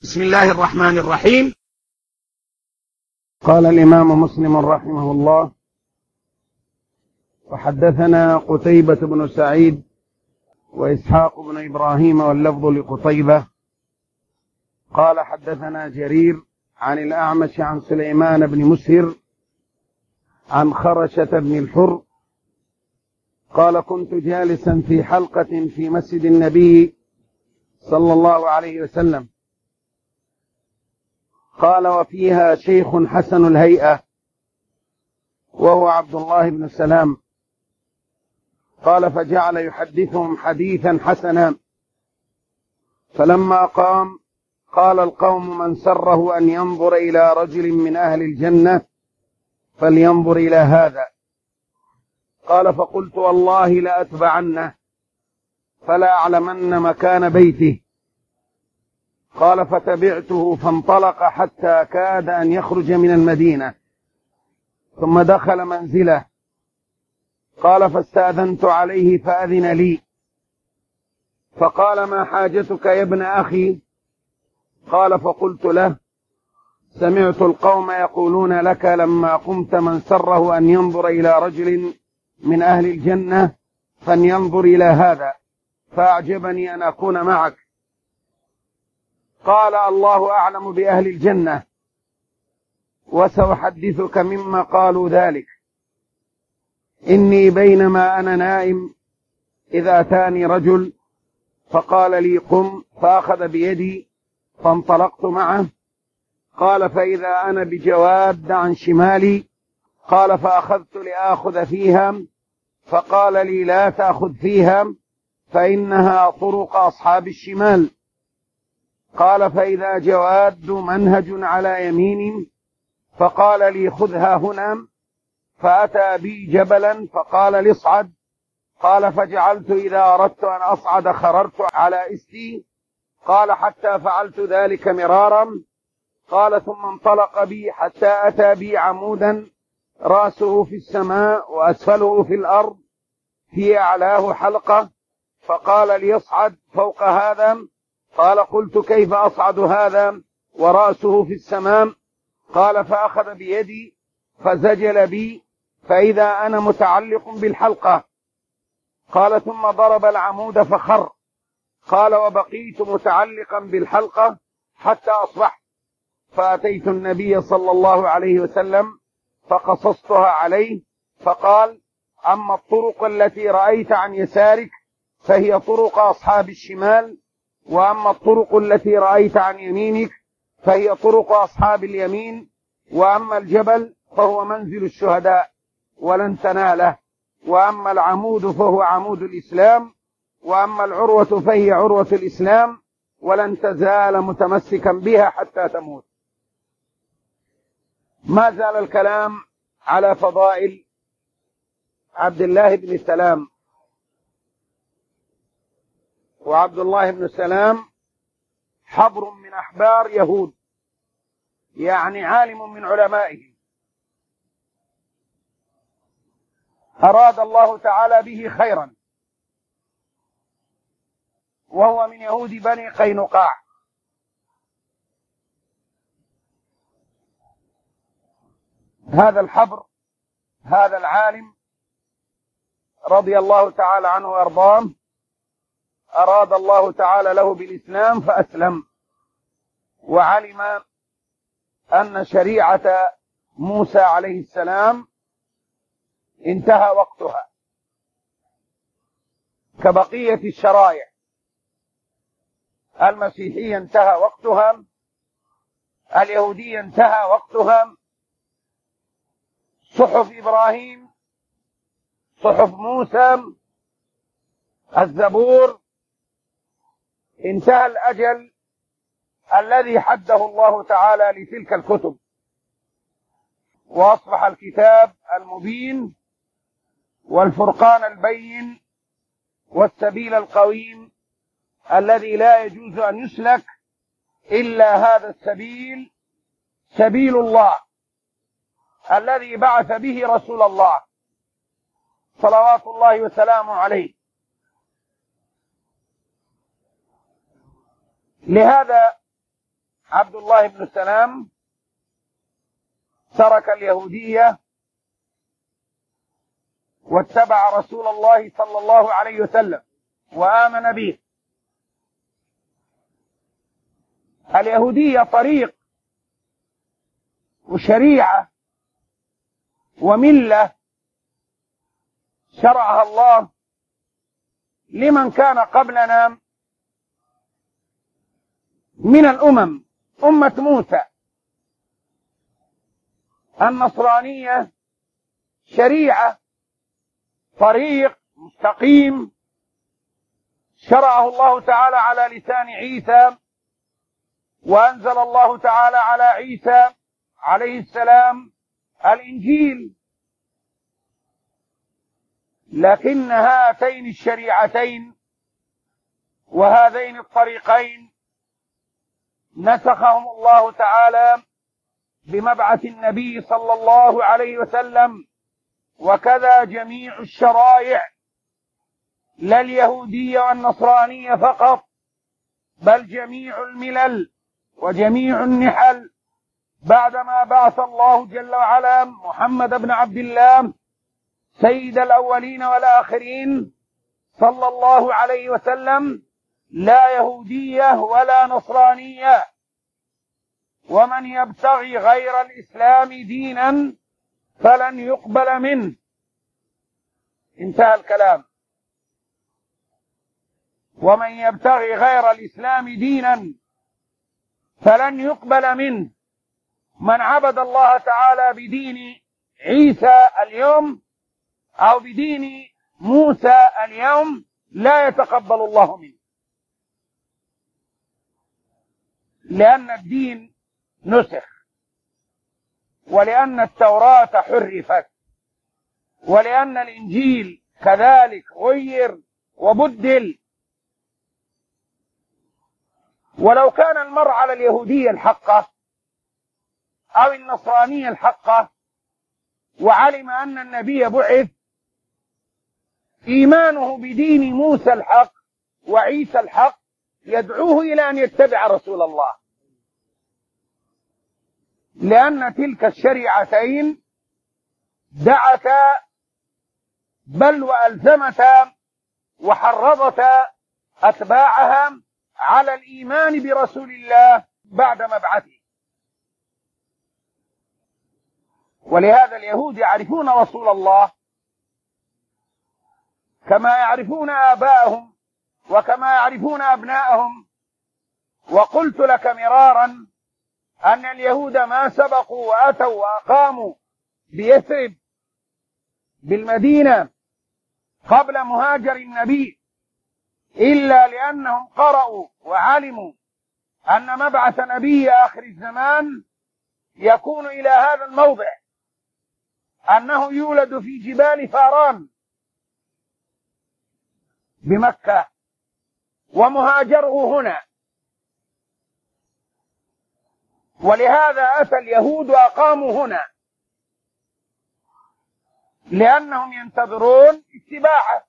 بسم الله الرحمن الرحيم. قال الإمام مسلم رحمه الله: وحدثنا قتيبة بن سعيد وإسحاق بن إبراهيم واللفظ لقتيبة قال حدثنا جرير عن الأعمش عن سليمان بن مسهر عن خرشة بن الحر قال: كنت جالسا في حلقة في مسجد النبي صلى الله عليه وسلم، قال: وفيها شيخ حسن الهيئة وهو عبد الله بن سلام، قال: فجعل يحدثهم حديثا حسنا، فلما قام قال القوم: من سره أن ينظر إلى رجل من أهل الجنة فلينظر إلى هذا. قال: فقلت: والله لأتبعنه فلا أعلمن مكان بيته. قال: فتبعته فانطلق حتى كاد أن يخرج من المدينة، ثم دخل منزله. قال: فاستأذنت عليه فأذن لي، فقال: ما حاجتك يا ابن أخي؟ قال: فقلت له: سمعت القوم يقولون لك لما قمت: من سره أن ينظر إلى رجل من أهل الجنة فلينظر إلى هذا، فأعجبني أن أكون معك. قال: الله أعلم بأهل الجنة، وسأحدثك مما قالوا ذلك. إني بينما أنا نائم إذ أتاني رجل فقال لي: قم، فأخذ بيدي فانطلقت معه. قال: فإذا أنا بجواد عن شمالي. قال: فأخذت لآخذ فيها، فقال لي: لا تأخذ فيها فإنها طرق أصحاب الشمال. قال: فإذا جواد منهج على يمين، فقال لي: خذها هنا. فأتى بي جبلا فقال لي: اصعد. قال: فجعلت إذا أردت أن أصعد خررت على إستي. قال: حتى فعلت ذلك مرارا. قال: ثم انطلق بي حتى أتى بي عمودا رأسه في السماء وأسفله في الأرض، في أعلاه حلقة، فقال لي: اصعد فوق هذا. قال: قلت: كيف أصعد هذا ورأسه في السماء؟ قال: فأخذ بيدي فزجل بي فإذا أنا متعلق بالحلقة. قال: ثم ضرب العمود فخر. قال: وبقيت متعلقا بالحلقة حتى أصبحت، فأتيت النبي صلى الله عليه وسلم فقصصتها عليه، فقال: أما الطرق التي رأيت عن يسارك فهي طرق أصحاب الشمال، وأما الطرق التي رأيت عن يمينك فهي طرق أصحاب اليمين، وأما الجبل فهو منزل الشهداء ولن تناله، وأما العمود فهو عمود الإسلام، وأما العروة فهي عروة الإسلام، ولن تزال متمسكا بها حتى تموت. ما زال الكلام على فضائل عبد الله بن سلام. وعبد الله بن سلام حبر من أحبار يهود، يعني عالم من علمائه، أراد الله تعالى به خيرا، وهو من يهود بني قينقاع. هذا الحبر، هذا العالم رضي الله تعالى عنه وأرضاه، أراد الله تعالى له بالإسلام فأسلم، وعلم أن شريعة موسى عليه السلام انتهى وقتها كبقية الشرائع. المسيحية انتهى وقتها، اليهودية انتهى وقتها، صحف إبراهيم، صحف موسى، الزبور، انتهى الأجل الذي حده الله تعالى لتلك الكتب، وأصبح الكتاب المبين والفرقان البين والسبيل القويم الذي لا يجوز أن يسلك إلا هذا السبيل، سبيل الله الذي بعث به رسول الله صلوات الله وسلامه عليه. لهذا عبد الله بن سلام ترك اليهودية واتبع رسول الله صلى الله عليه وسلم وآمن به. اليهودية طريق وشريعة وملة شرعها الله لمن كان قبلنا من الأمم. أمة موسى النصرانية شريعة طريق مستقيم شرعه الله تعالى على لسان عيسى، وأنزل الله تعالى على عيسى عليه السلام الإنجيل. لكن هاتين الشريعتين وهذين الطريقين نسخهم الله تعالى بمبعث النبي صلى الله عليه وسلم، وكذا جميع الشرائع، لا اليهودية والنصرانية فقط، بل جميع الملل وجميع النحل بعدما بعث الله جل وعلا محمد بن عبد الله سيد الأولين والآخرين صلى الله عليه وسلم، لا يهودية ولا نصرانية. ومن يبتغي غير الإسلام دينا فلن يقبل منه. انتهى الكلام. ومن يبتغي غير الإسلام دينا فلن يقبل منه. من عبد الله تعالى بدين عيسى اليوم أو بدين موسى اليوم لا يتقبل الله منه، لأن الدين نسخ، ولأن التوراة حرفت، ولأن الإنجيل كذلك غير وبدل. ولو كان المرء على اليهودية الحقة أو النصرانية الحقة وعلم أن النبي بعث، إيمانه بدين موسى الحق وعيسى الحق يدعوه إلى أن يتبع رسول الله، لأن تلك الشريعتين دعتا بل وألزمتا وحرضتا أتباعها على الإيمان برسول الله بعد مبعثه. ولهذا اليهود يعرفون رسول الله كما يعرفون آباءهم وكما يعرفون أبناءهم. وقلت لك مرارا أن اليهود ما سبقوا وأتوا وأقاموا بيثرب بالمدينة قبل مهاجر النبي إلا لأنهم قرأوا وعلموا أن مبعث نبي آخر الزمان يكون إلى هذا الموضع، أنه يولد في جبال فاران بمكة ومهاجره هنا. ولهذا أتى اليهود وأقاموا هنا، لأنهم ينتظرون اتباعه.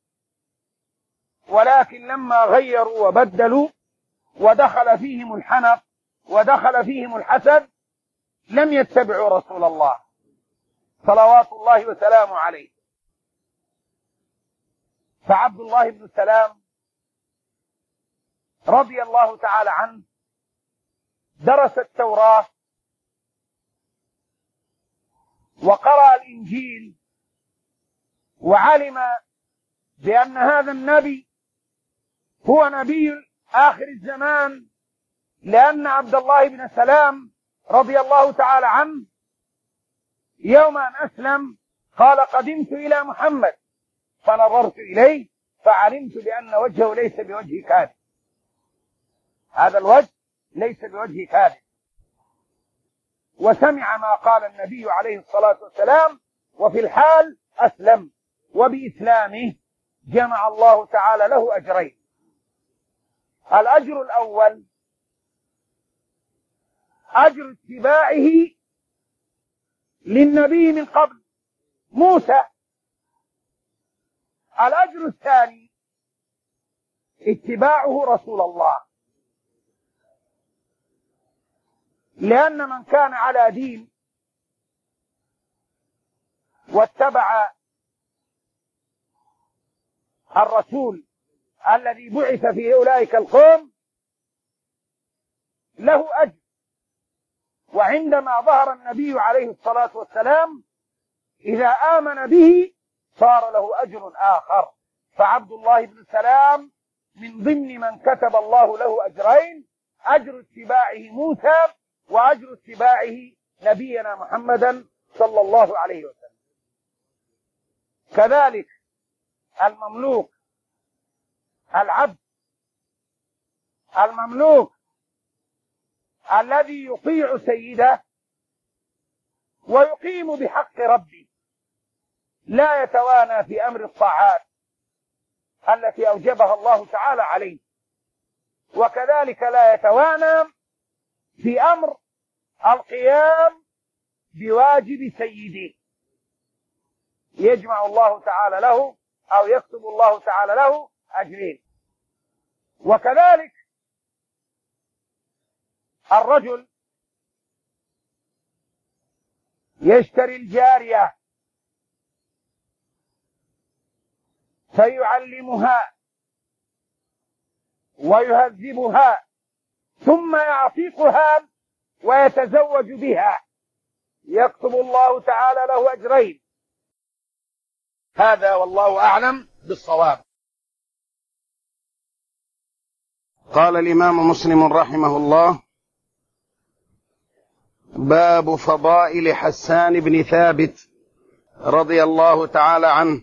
ولكن لما غيروا وبدلوا ودخل فيهم الحنق ودخل فيهم الحسد لم يتبعوا رسول الله صلوات الله وسلامه عليه. فعبد الله بن سلام رضي الله تعالى عنه درس التوراة وقرأ الإنجيل وعلم بأن هذا النبي هو نبي آخر الزمان، لأن عبد الله بن سلام رضي الله تعالى عنه يوم أن أسلم قال: قدمت إلى محمد فنظرت إليه فعلمت بأن وجهه ليس بوجه كاذب، هذا الوجه ليس بوجه كاذب. وسمع ما قال النبي عليه الصلاة والسلام، وفي الحال أسلم، وبإسلامه جمع الله تعالى له أجرين. الأجر الأول أجر اتباعه للنبي من قبل موسى. الأجر الثاني اتباعه رسول الله. لأن من كان على دين واتبع الرسول الذي بعث في أولئك القوم له أجر. وعندما ظهر النبي عليه الصلاة والسلام إذا آمن به صار له أجر آخر. فعبد الله بن سلام من ضمن من كتب الله له أجرين: أجر اتباعه موسى وأجر اتباعه نبينا محمدا صلى الله عليه وسلم. كذلك المملوك، العبد المملوك الذي يطيع سيده ويقيم بحق ربه، لا يتوانى في أمر الطاعات التي أوجبها الله تعالى عليه، وكذلك لا يتوانى في أمر القيام بواجب سيده. يجمع الله تعالى له أو يكتب الله تعالى له أجرين. وكذلك الرجل يشتري الجارية فيعلمها ويهذبها ثم يعتقها ويتزوج بها، يكتب الله تعالى له أجرين. هذا والله أعلم بالصواب. قال الإمام مسلم رحمه الله: باب فضائل حسان بن ثابت رضي الله تعالى عنه.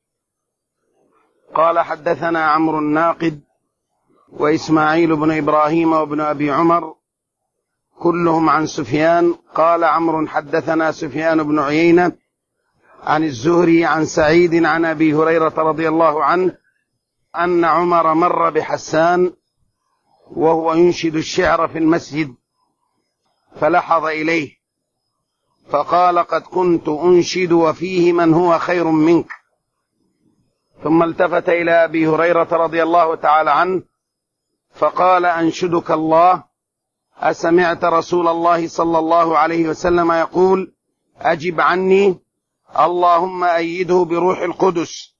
قال: حدثنا عمرو الناقد وإسماعيل بن إبراهيم وابن أبي عمر كلهم عن سفيان. قال عمرو: حدثنا سفيان بن عيينة عن الزهري عن سعيد عن أبي هريرة رضي الله عنه أن عمر مر بحسان وهو ينشد الشعر في المسجد فلحظ إليه فقال: قد كنت أنشد وفيه من هو خير منك. ثم التفت إلى أبي هريرة رضي الله تعالى عنه فقال: أنشدك الله، أسمعت رسول الله صلى الله عليه وسلم يقول: أجب عني، اللهم أيده بروح القدس.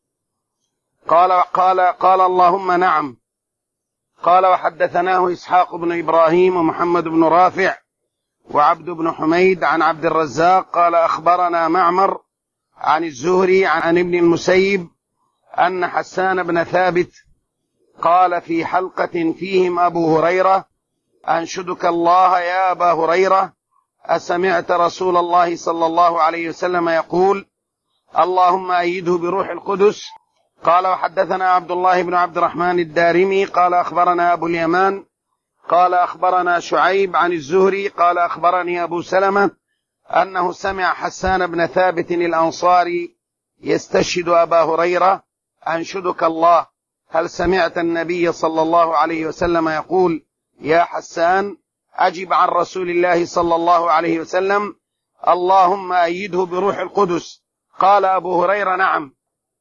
قال اللهم نعم. قال: وحدثناه إسحاق بن إبراهيم ومحمد بن رافع وعبد بن حميد عن عبد الرزاق قال: أخبرنا معمر عن الزهري عن ابن المسيب أن حسان بن ثابت قال في حلقة فيهم أبو هريرة: أنشدك الله يا أبا هريرة، أسمعت رسول الله صلى الله عليه وسلم يقول: اللهم أيده بروح القدس. قال: وحدثنا عبد الله بن عبد الرحمن الدارمي قال: أخبرنا أبو اليمان قال: أخبرنا شعيب عن الزهري قال: أخبرني أبو سلمة أنه سمع حسان بن ثابت الأنصاري يستشهد أبا هريرة: أنشدك الله، هل سمعت النبي صلى الله عليه وسلم يقول: يا حسان أجب عن رسول الله صلى الله عليه وسلم، اللهم أيده بروح القدس. قال أبو هريرة: نعم.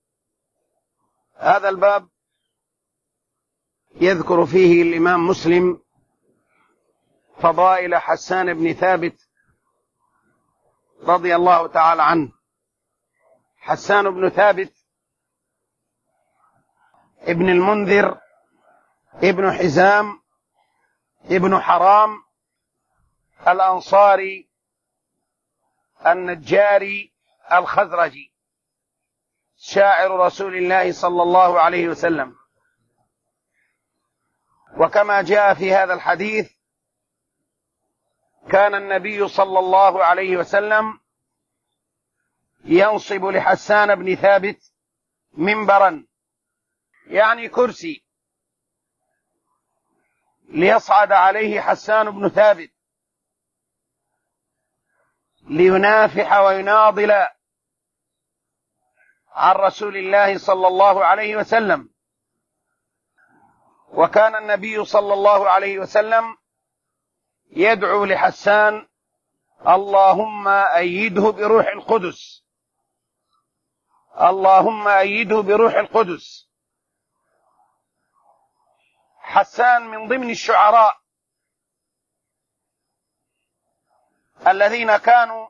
هذا الباب يذكر فيه الإمام مسلم فضائل حسان بن ثابت رضي الله تعالى عنه. حسان بن ثابت ابن المنذر ابن حزام ابن حرام الأنصاري النجاري الخزرجي، شاعر رسول الله صلى الله عليه وسلم. وكما جاء في هذا الحديث كان النبي صلى الله عليه وسلم ينصب لحسان بن ثابت منبرا، يعني كرسي، ليصعد عليه حسان بن ثابت لينافح ويناضل عن رسول الله صلى الله عليه وسلم. وكان النبي صلى الله عليه وسلم يدعو لحسان: اللهم أيده بروح القدس، اللهم أيده بروح القدس. حسان من ضمن الشعراء الذين كانوا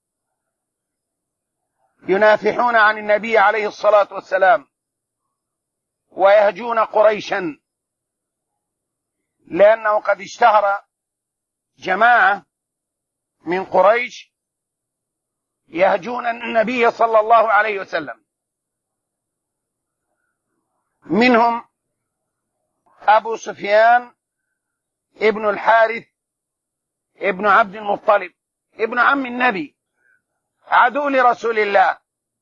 ينافحون عن النبي عليه الصلاة والسلام ويهجون قريشا، لأنه قد اشتهر جماعة من قريش يهجون النبي صلى الله عليه وسلم، منهم أبو سفيان ابن الحارث ابن عبد المطلب ابن عم النبي، عدو لرسول الله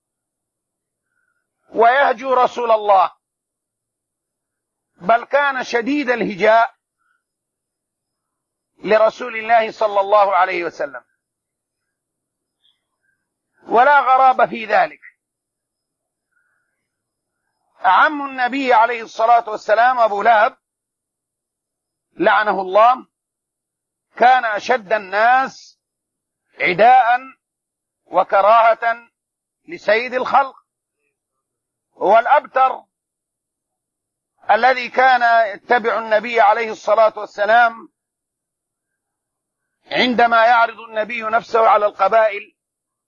ويهجو رسول الله، بل كان شديد الهجاء لرسول الله صلى الله عليه وسلم، ولا غرابة في ذلك. عم النبي عليه الصلاة والسلام أبو لهب لعنه الله كان أشد الناس عداء وكراهة لسيد الخلق، هو الأبتر الذي كان يتبع النبي عليه الصلاة والسلام عندما يعرض النبي نفسه على القبائل،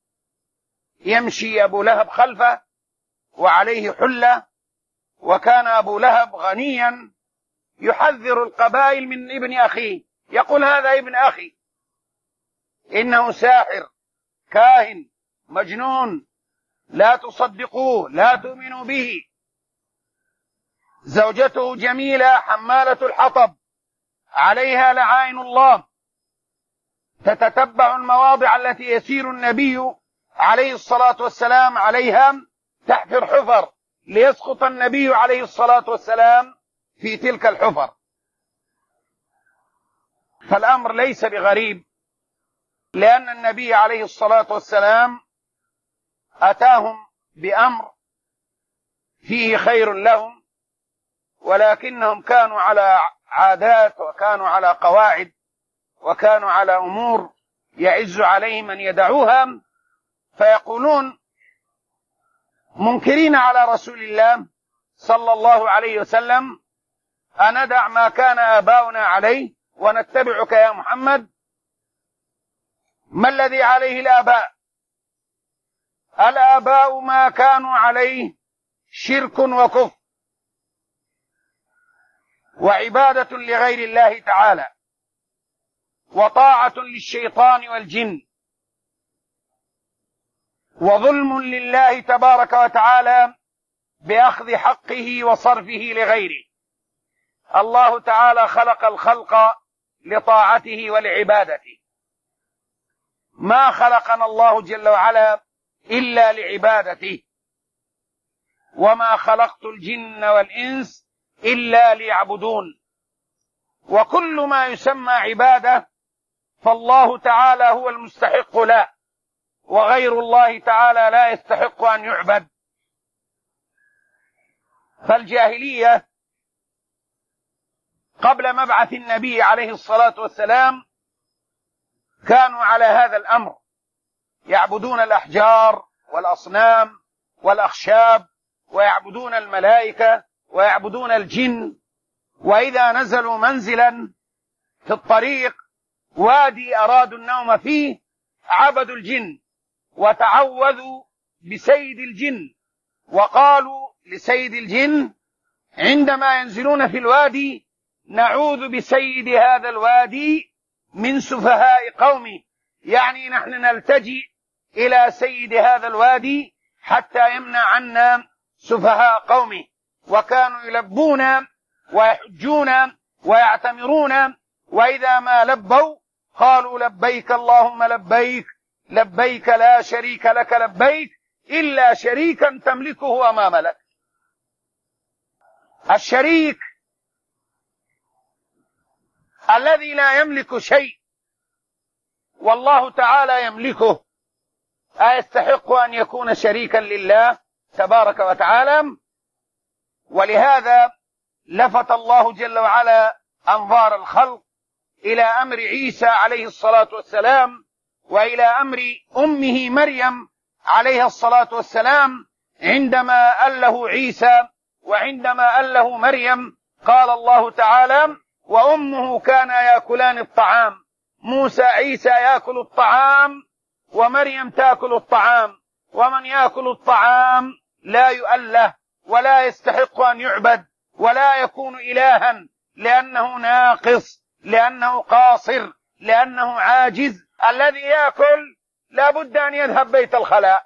يمشي أبو لهب خلفه وعليه حلة، وكان أبو لهب غنيا يحذر القبائل من ابن أخيه، يقول هذا ابن أخي إنه ساحر كاهن مجنون، لا تصدقوه لا تؤمنوا به. زوجته جميلة حمالة الحطب عليها لعائن الله، تتتبع المواضع التي يسير النبي عليه الصلاة والسلام عليها، تحفر حفر ليسقط النبي عليه الصلاة والسلام في تلك الحفر. فالأمر ليس بغريب، لأن النبي عليه الصلاة والسلام أتاهم بأمر فيه خير لهم، ولكنهم كانوا على عادات وكانوا على قواعد وكانوا على أمور يعز عليهم أن يدعوها، فيقولون منكرين على رسول الله صلى الله عليه وسلم: أندع ما كان آباؤنا عليه ونتبعك يا محمد؟ ما الذي عليه الآباء؟ الآباء ما كانوا عليه شرك وكفر وعبادة لغير الله تعالى وطاعة للشيطان والجن وظلم لله تبارك وتعالى بأخذ حقه وصرفه لغيره. الله تعالى خلق الخلق لطاعته ولعبادته، ما خلقنا الله جل وعلا إلا لعبادته، وما خلقت الجن والإنس إلا ليعبدون. وكل ما يسمى عبادة فالله تعالى هو المستحق له، وغير الله تعالى لا يستحق أن يعبد. فالجاهلية قبل مبعث النبي عليه الصلاة والسلام كانوا على هذا الأمر، يعبدون الأحجار والأصنام والأخشاب، ويعبدون الملائكة ويعبدون الجن، وإذا نزلوا منزلا في الطريق وادي أرادوا النوم فيه عبدوا الجن وتعوذوا بسيد الجن، وقالوا لسيد الجن عندما ينزلون في الوادي: نعوذ بسيد هذا الوادي من سفهاء قومه، يعني نحن نلتجئ إلى سيد هذا الوادي حتى يمنع عنا سفهاء قومه. وكانوا يلبون ويحجون ويعتمرون، وإذا ما لبوا قالوا: لبيك اللهم لبيك، لبيك لا شريك لك لبيك، إلا شريكا تملكه وما ملك. الشريك الذي لا يملك شيء والله تعالى يملكه، أيستحق أن يكون شريكا لله تبارك وتعالى؟ ولهذا لفت الله جل وعلا أنظار الخلق إلى أمر عيسى عليه الصلاة والسلام، وإلى أمر أمه مريم عليها الصلاة والسلام، عندما أله عيسى وعندما أله مريم قال الله تعالى: وأمه كانا يأكلان الطعام موسى عيسى يأكل الطعام ومريم تأكل الطعام، ومن يأكل الطعام لا يؤله ولا يستحق أن يعبد ولا يكون إلها، لأنه ناقص، لأنه قاصر، لأنه عاجز. الذي يأكل لا بد أن يذهب بيت الخلاء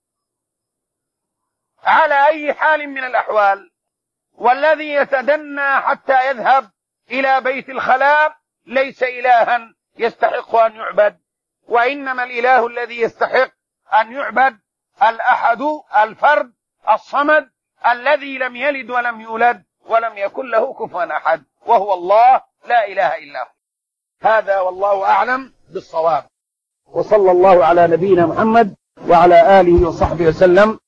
على أي حال من الأحوال، والذي يتدنى حتى يذهب إلى بيت الخلاء ليس إلها يستحق أن يعبد، وإنما الإله الذي يستحق أن يعبد الأحد الفرد الصمد الذي لم يلد ولم يولد ولم يكن له كفوا أحد، وهو الله لا إله إلا هو. هذا والله أعلم بالصواب، وصلى الله على نبينا محمد وعلى آله وصحبه وسلم.